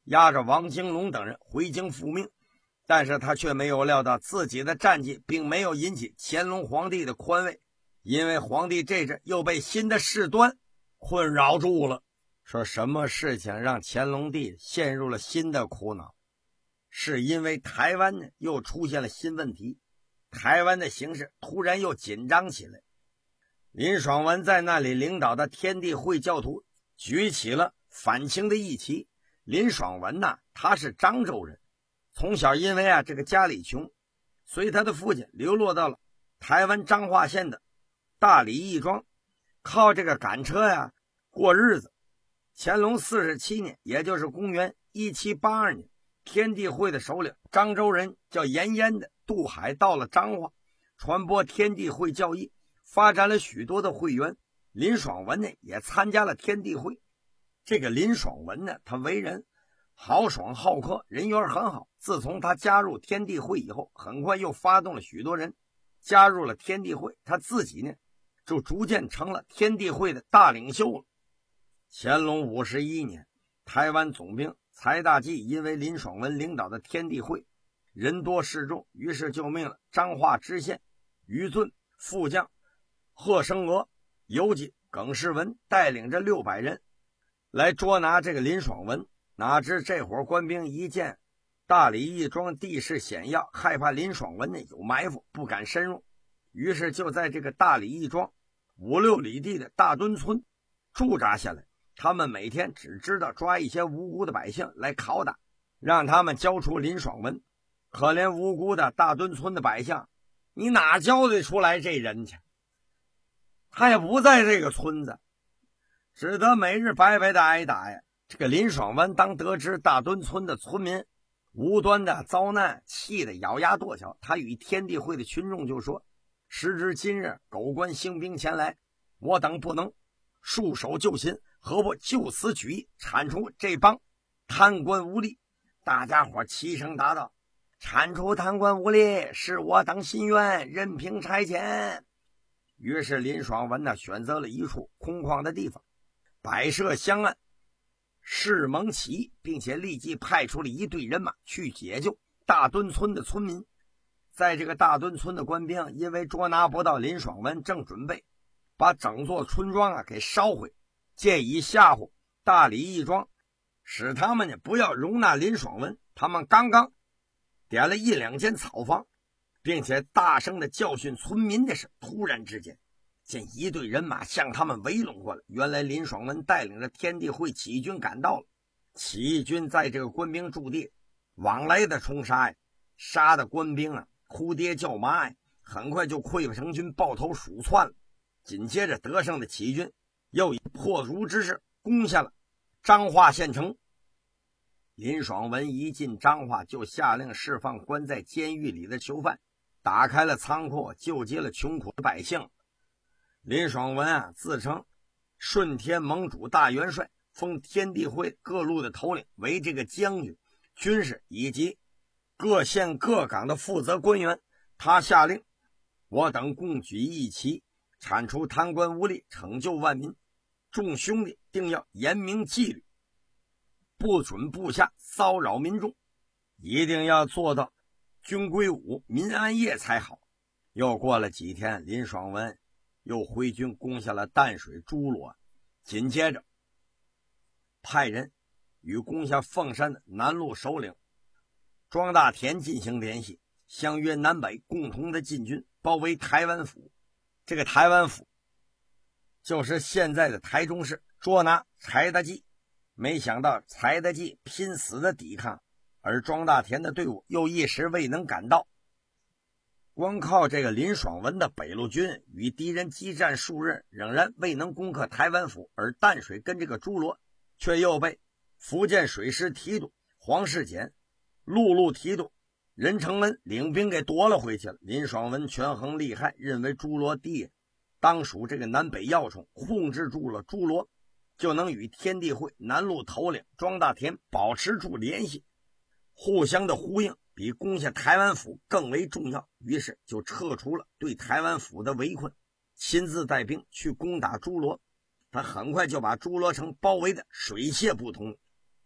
Speaker 6: 押着王金龙等人回京复命，但是他却没有料到自己的战绩并没有引起乾隆皇帝的宽慰，因为皇帝这阵又被新的事端困扰住了。说什么事情让乾隆帝陷入了新的苦恼？是因为台湾呢又出现了新问题，台湾的形势突然又紧张起来。林爽文在那里领导的天地会教徒举起了反清的义旗。林爽文呐、啊，他是漳州人，从小因为啊这个家里穷，随他的父亲流落到了台湾彰化县的大里义庄，靠这个赶车呀过日子。乾隆四十七年，也就是公元一七八二年，天地会的首领漳州人叫严淹的渡海到了彰化，传播天地会教义，发展了许多的会员。林爽文呢也参加了天地会。这个林爽文呢，他为人豪爽好客，人缘很好。自从他加入天地会以后，很快又发动了许多人加入了天地会，他自己呢就逐渐成了天地会的大领袖了。乾隆五十一年，台湾总兵柴大济因为林爽文领导的天地会人多势众，于是就命了彰化知县于尊、副将贺生娥、游击耿世文带领着六百人来捉拿这个林爽文。哪知这伙官兵一见大里义庄地势险要，害怕林爽文呢有埋伏，不敢深入，于是就在这个大里义庄五六里地的大墩村驻扎下来。他们每天只知道抓一些无辜的百姓来拷打，让他们交出林爽文。可怜无辜的大墩村的百姓，你哪交得出来这人去？他也不在这个村子，只得每日白白的挨打呀。这个林爽文当得知大墩村的村民无端的遭难，气得咬牙跺脚。他与天地会的群众就说：时至今日，狗官兴兵前来，我等不能束手就擒，何不就此举义，铲除这帮贪官污吏？大家伙齐声答道：铲除贪官污吏是我等心愿，任凭差遣。于是林爽文呢选择了一处空旷的地方，摆设香案，誓盟起义，并且立即派出了一队人马去解救大墩村的村民。在这个大墩村的官兵因为捉拿不到林爽文，正准备把整座村庄啊给烧毁，借以吓唬大里义庄，使他们呢不要容纳林爽文。他们刚刚点了一两间草房，并且大声的教训村民的时候，突然之间见一队人马向他们围拢过来。原来林爽文带领着天地会起义军赶到了，起义军在这个官兵驻地往来的冲杀呀，杀的官兵啊哭爹叫妈呀，很快就溃不成军，抱头鼠窜了。紧接着得胜的起义军又以破竹之势攻下了彰化县城。林爽文一进彰化，就下令释放关在监狱里的囚犯，打开了仓库，救济了穷苦的百姓。林爽文啊自称顺天盟主大元帅，封天地会各路的头领为这个将军、军士以及各县各岗的负责官员。他下令我等共举义旗，铲除贪官污吏，拯救万民。众兄弟定要严明纪律，不准部下骚扰民众，一定要做到军规武、民安业才好。又过了几天，林爽文又挥军攻下了淡水、诸罗，紧接着派人与攻下凤山的南路首领庄大田进行联系，相约南北共同的进军，包围台湾府。这个台湾府就是现在的台中市，捉拿柴大济。没想到柴大济拼死的抵抗，而庄大田的队伍又一时未能赶到。光靠这个林爽文的北路军与敌人激战数日，仍然未能攻克台湾府，而淡水跟这个诸罗却又被福建水师提督黄世简、陆路提督任承恩领兵给夺了回去了。林爽文权衡利害，认为诸罗地当属这个南北要冲，控制住了诸罗，就能与天地会南路头领庄大田保持住联系，互相的呼应比攻下台湾府更为重要。于是就撤除了对台湾府的围困，亲自带兵去攻打诸罗。他很快就把诸罗城包围的水泄不通。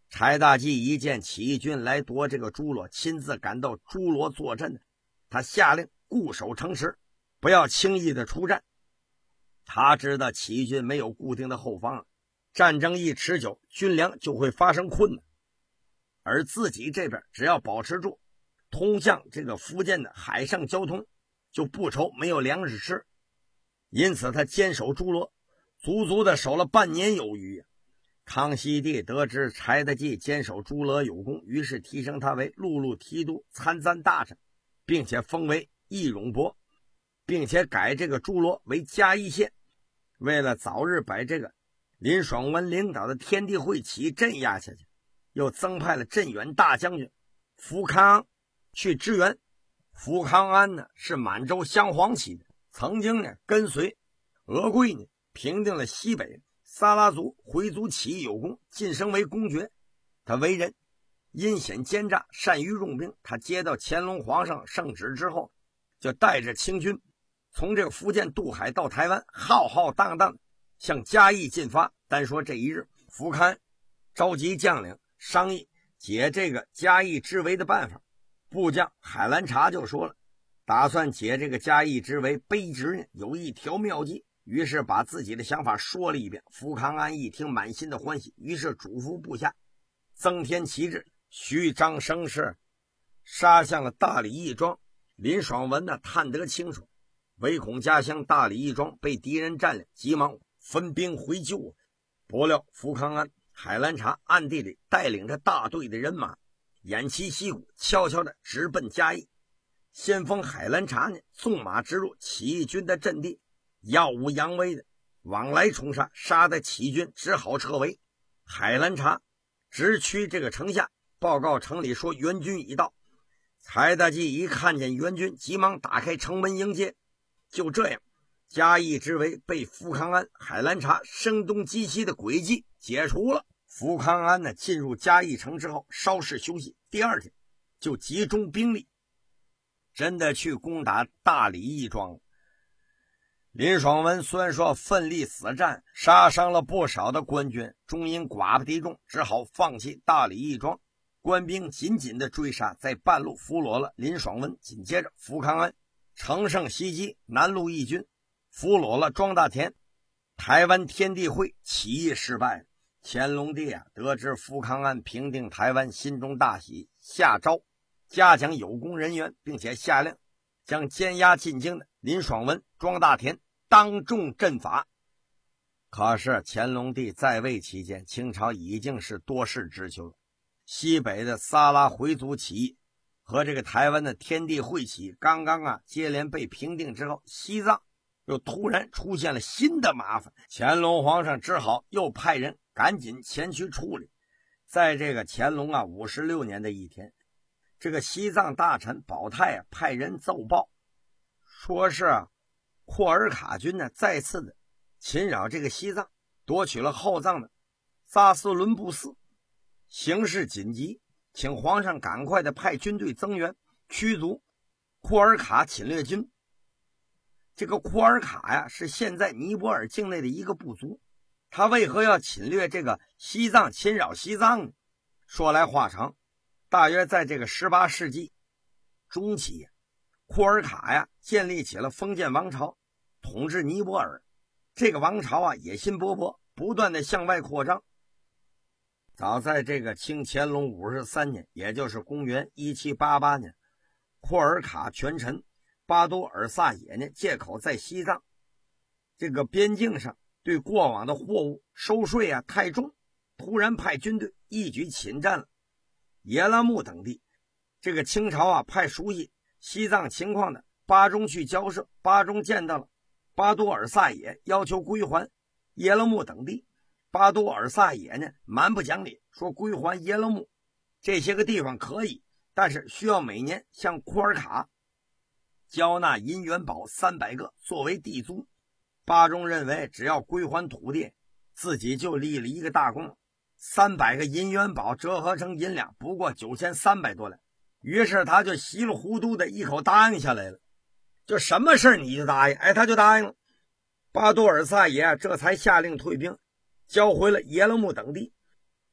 Speaker 6: 柴大济一见起义军来夺这个朱罗，亲自赶到朱罗坐镇，他下令固守城池，不要轻易的出战。他知道起义军没有固定的后方，战争一持久，军粮就会发生困难，而自己这边只要保持住通向这个福建的海上交通，就不愁没有粮食吃。因此他坚守朱罗，足足的守了半年有余。康熙帝得知柴大济坚守朱罗有功，于是提升他为陆路提督参赞大臣，并且封为义勇伯，并且改这个朱罗为嘉义县。为了早日把这个林爽文领导的天地会起义镇压下去，又增派了镇远大将军福康安去支援。福康安呢是满洲镶黄旗的，曾经呢跟随俄贵呢平定了西北撒拉族回族起义有功，晋升为公爵。他为人阴险奸诈，善于用兵。他接到乾隆皇上圣旨之后，就带着清军从这个福建渡海到台湾，浩浩荡荡向嘉义进发。单说这一日，福康召集将领商议解这个嘉义之围的办法。部将海兰察就说了，打算解这个嘉义之围卑职呢有一条妙计，于是把自己的想法说了一遍。福康安一听，满心的欢喜，于是嘱咐部下增添旗帜，虚张声势，杀向了大理义庄。林爽文呢探得清楚，唯恐家乡大理义庄被敌人占领，急忙分兵回救。不料福康安、海兰察暗地里带领着大队的人马，偃旗息鼓，悄悄地直奔嘉义。先锋海兰察呢纵马直入起义军的阵地，耀武扬威的往来冲杀，杀得起义军只好撤围。海兰察直趋这个城下，报告城里说援军已到。柴大济一看见援军，急忙打开城门迎接。就这样，嘉义之围被福康安、海兰察声东击西的诡计解除了。福康安呢进入嘉义城之后稍事休息，第二天就集中兵力，真的去攻打大理义庄。林爽文虽然说奋力死战，杀伤了不少的官军，终因寡不敌众，只好放弃大理义庄。官兵紧紧的追杀，在半路俘虏了林爽文。紧接着福康安乘胜袭击南路义军，俘虏了庄大田。台湾天地会起义失败，乾隆帝啊得知福康安平定台湾，心中大喜，下诏嘉奖有功人员，并且下令将监押进京的林爽文、庄大田当众正法。可是乾隆帝在位期间，清朝已经是多事之秋了。西北的撒拉回族起义和这个台湾的天地会起义刚刚啊接连被平定之后，西藏又突然出现了新的麻烦，乾隆皇上只好又派人赶紧前去处理。在这个乾隆啊五十六年的一天，这个西藏大臣保泰啊派人奏报，说是啊库尔卡军呢再次的侵扰这个西藏，夺取了后藏的扎斯伦布寺，形势紧急，请皇上赶快的派军队增援，驱逐库尔卡侵略军。这个库尔卡呀是现在尼泊尔境内的一个部族，他为何要侵略这个西藏，侵扰西藏呢？说来话长，大约在这个十八世纪中期，库尔卡呀建立起了封建王朝，统治尼泊尔。这个王朝啊野心勃勃，不断的向外扩张。早在这个清乾隆五十三年，也就是公元一七八八年，库尔卡权臣巴多尔萨也呢借口在西藏这个边境上对过往的货物收税啊太重，突然派军队一举侵占了耶拉木等地。这个清朝啊派熟悉西藏情况的巴中去交涉，巴中见到了巴多尔萨也，要求归还耶拉木等地。巴多尔萨也呢蛮不讲理，说归还耶勒木这些个地方可以，但是需要每年向库尔卡交纳银元宝三百个作为地租。巴中认为只要归还土地，自己就立了一个大功，三百个银元宝折合成银两不过九千三百多两。于是他就稀里糊涂的一口答应下来了，就什么事你就答应，哎，他就答应了。巴多尔萨也这才下令退兵，交回了耶勒木等地。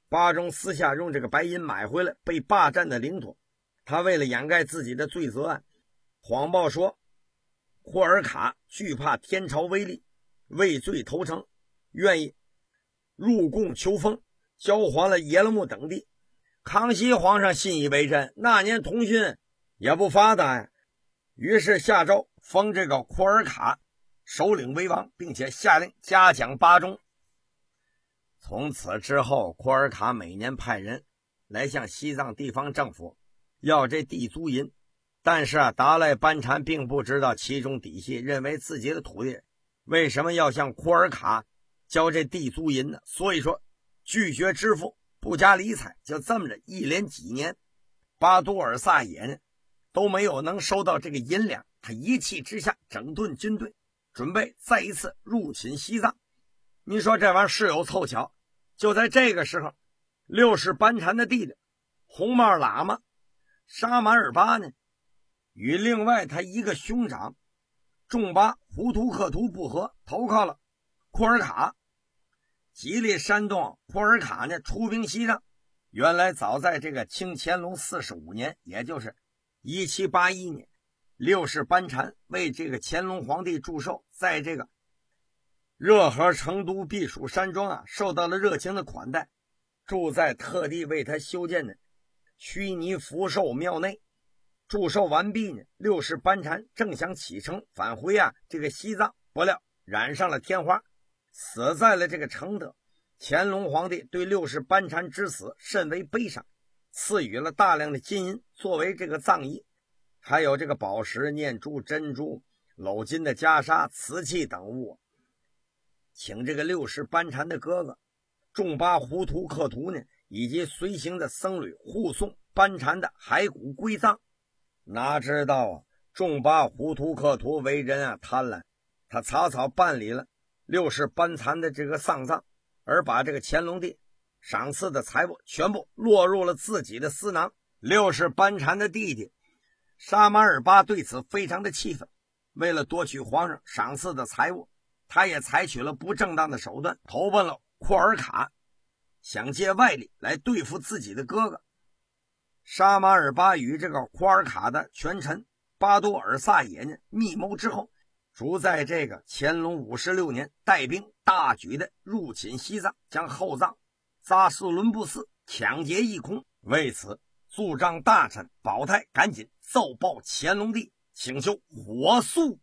Speaker 6: 巴中私下用这个白银买回来被霸占的领土，他为了掩盖自己的罪责案，谎报说库尔卡惧怕天朝威力，畏罪投诚，愿意入贡求封，交还了耶勒木等地。康熙皇上信以为真，那年通讯也不发达呀，于是下诏封这个库尔卡首领为王，并且下令嘉奖巴中。从此之后，库尔卡每年派人来向西藏地方政府要这地租银，但是啊，达赖班禅并不知道其中底细，认为自己的土地为什么要向库尔卡交这地租银呢？所以说拒绝支付，不加理睬。就这么着一连几年，巴都尔萨也呢都没有能收到这个银两，他一气之下整顿军队，准备再一次入侵西藏。你说这玩意儿是有凑巧，就在这个时候，六世班禅的弟弟红帽喇嘛沙马尔巴呢与另外他一个兄长仲巴胡图克图不和，投靠了库尔卡，极力煽动库尔卡呢出兵西藏。原来早在这个清乾隆四十五年，也就是一七八一年，六世班禅为这个乾隆皇帝祝寿，在这个热河成都避暑山庄啊受到了热情的款待，住在特地为他修建的须弥福寿庙内。祝寿完毕呢，六世班禅正想启程返回啊这个西藏，不料染上了天花，死在了这个承德。乾隆皇帝对六世班禅之死甚为悲伤，赐予了大量的金银作为这个葬仪，还有这个宝石、念珠、珍珠、镂金的袈裟、瓷器等物，请这个六世班禅的哥哥仲巴胡图克图呢以及随行的僧侣护送班禅的骸骨归葬。哪知道啊，仲巴胡图克图为人啊贪婪，他草草办理了六世班禅的这个丧葬，而把这个乾隆帝赏赐的财物全部落入了自己的私囊。六世班禅的弟弟沙马尔巴对此非常的气愤，为了夺取皇上赏赐的财物，他也采取了不正当的手段，投奔了库尔卡，想借外力来对付自己的哥哥。沙马尔巴与这个库尔卡的权臣巴都尔萨也呢密谋之后，逐在这个乾隆五十六年带兵大举的入侵西藏，将后藏扎什伦布寺抢劫一空。为此，驻藏大臣保泰赶紧奏报乾隆帝，请求火速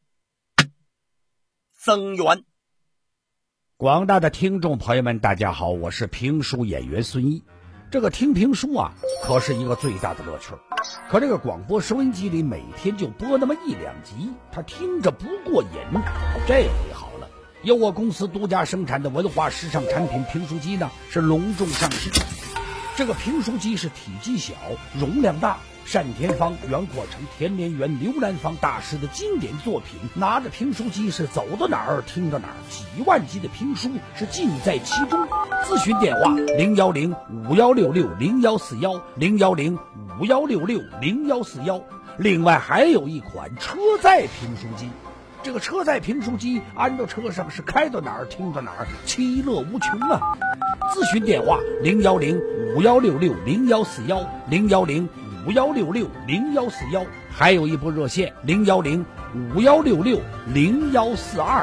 Speaker 6: 增援。
Speaker 4: 广大的听众朋友们，大家好，我是评书演员孙一。这个听评书啊，可是一个最大的乐趣。可这个广播收音机里每天就播那么一两集，他听着不过瘾。这回好了，由我公司独家生产的文化时尚产品评书机呢，是隆重上市。这个评书机是体积小，容量大，单田芳、袁阔成、田连元、刘兰芳大师的经典作品，拿着评书机是走到哪儿听到哪儿，几万集的评书是尽在其中。咨询电话零幺零五幺六六零幺四幺零幺零五幺六六零幺四幺。另外还有一款车载评书机，这个车载评书机安到车上是开到哪儿听到哪儿，其乐无穷啊！咨询电话零幺零五幺六六零幺四幺零幺零五幺六六零幺四幺，还有一部热线零幺零五幺六六零幺四二。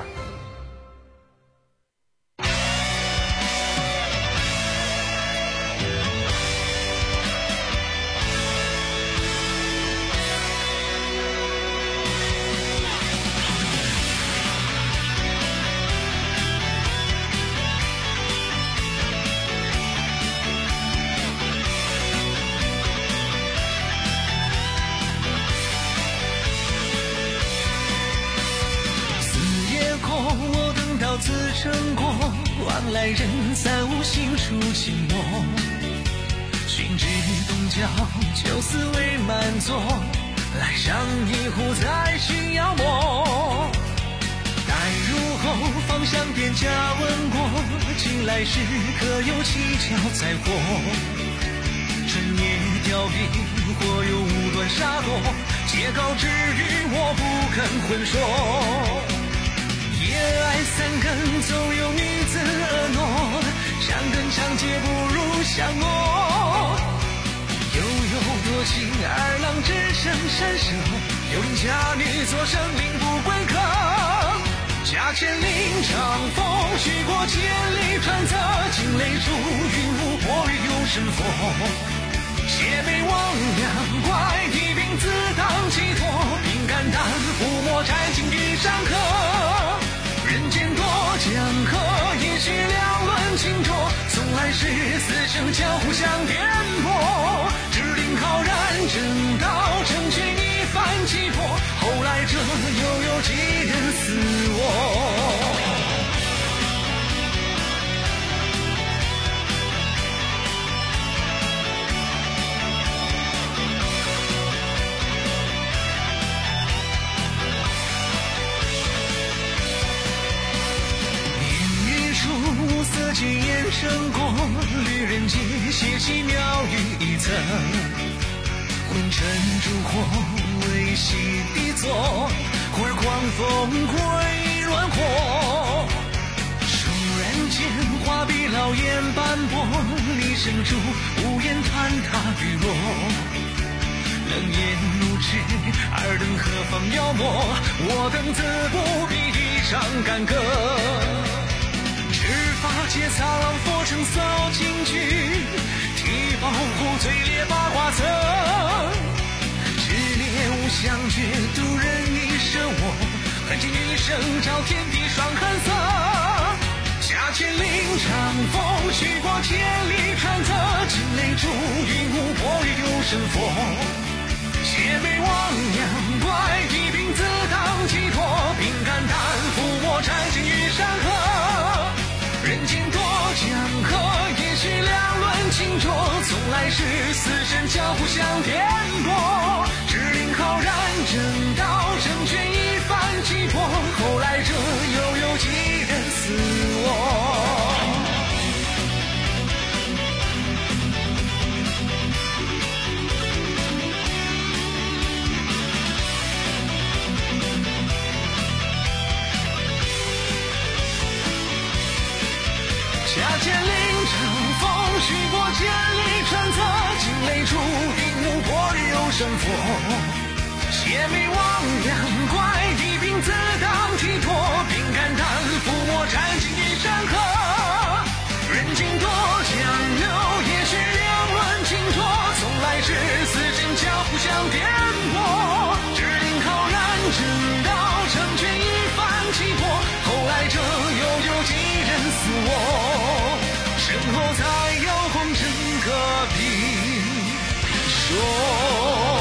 Speaker 3: 此生过，往来人三无心属寂寞。寻知东郊，酒肆未满座，来上一壶再寻妖魔。待入后方向店家问过，近来时可有蹊跷灾祸？深夜吊笔，或有无端杀夺，皆告知于我不肯混说。夜来三更，总有女子婀娜，长根长戒不如相诺。悠悠多情二郎只身山舍，幽灵佳女做生灵不归客。驾千里长风，许过千里川泽，惊雷出云雾，破雨有神佛。斜眉望两怪，一柄自当寄托，凭肝胆覆没斩尽一山河。人间多江河，也许两轮清浊，从来是死生交互相颠簸。指令浩然正道，成全一番气魄，后来这又有几人死我？色间烟生过，旅人皆写起妙语一层。昏沉烛火，为洗地坐，忽而狂风归乱火。倏然间，画笔老眼斑驳，离声住，无言坍塌雨落。冷眼如痴，尔等何方妖魔？我等自不必一场干戈。执法界苍狼佛成扫进去，提保护最烈八卦色。执猎无相决，渡人一生我，恨尽余生照天地双寒色。驾千里长风，许过千里川泽，惊雷出云雾，破雨有神佛。斜眉望两怪，一柄自当寄托，凭肝胆覆没斩尽于山河。人间多江河，也许两轮清浊，从来是死神交互相颠簸。指令浩然正道，成全一番气魄，后来这又有几人死我？驾千里长风，许过千里川泽，惊雷出云雾，破雨有神佛。斜眉望两怪，一柄自当寄托，凭肝胆覆没斩尽一山河。人间多江流，也许两轮清浊，从来是死神交互相颠簸。指令浩然正道，成全一番气魄，后来这又有几人死我？身后才有红尘隔壁说。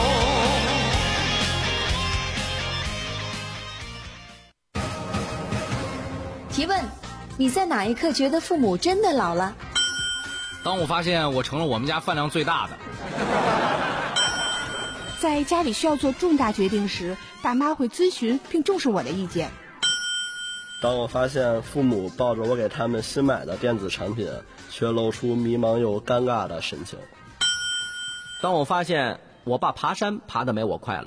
Speaker 12: 提问：你在哪一刻觉得父母真的老了？
Speaker 13: 当我发现我成了我们家饭量最大的。
Speaker 14: 在家里需要做重大决定时，爸妈会咨询并重视我的意见。
Speaker 15: 当我发现父母抱着我给他们新买的电子产品，却露出迷茫又尴尬的神情。
Speaker 16: 当我发现我爸爬山爬得没我快了。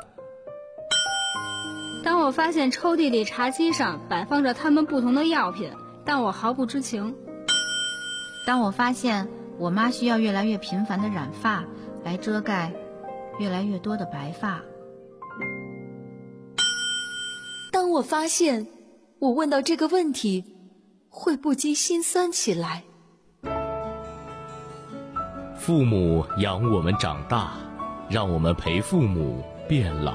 Speaker 17: 当我发现抽屉里茶几上摆放着他们不同的药品，但我毫不知情。
Speaker 18: 当我发现我妈需要越来越频繁的染发来遮盖越来越多的白发。
Speaker 12: 当我发现我问到这个问题会不禁心酸起来。
Speaker 19: 父母养我们长大，让我们陪父母变老。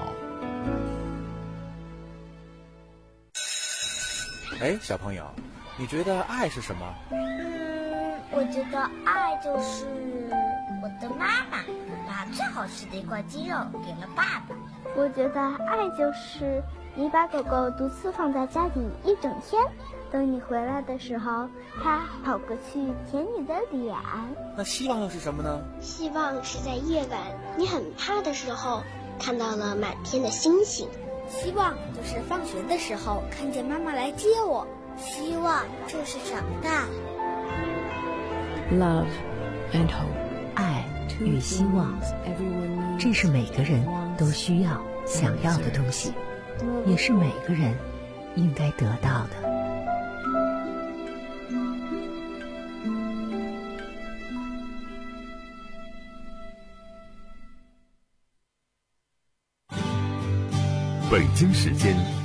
Speaker 20: 哎，小朋友，你觉得爱是什么？
Speaker 5: 嗯，我觉得爱就是我的妈妈把最好吃的一块鸡肉给了爸爸。
Speaker 21: 我觉得爱就是你把狗狗独自放在家里一整天，等你回来的时候，它跑过去舔你的脸。
Speaker 20: 那希望又是什么呢？
Speaker 21: 希望是在夜晚你很怕的时候，看到了满天的星星。
Speaker 22: 希望就是放学的时候看见妈妈来接我。
Speaker 5: 希望就是长大。
Speaker 23: Love and hope， 爱与希望，这是每个人都需要、想要的东西，也是每个人应该得到的。
Speaker 2: 北京时间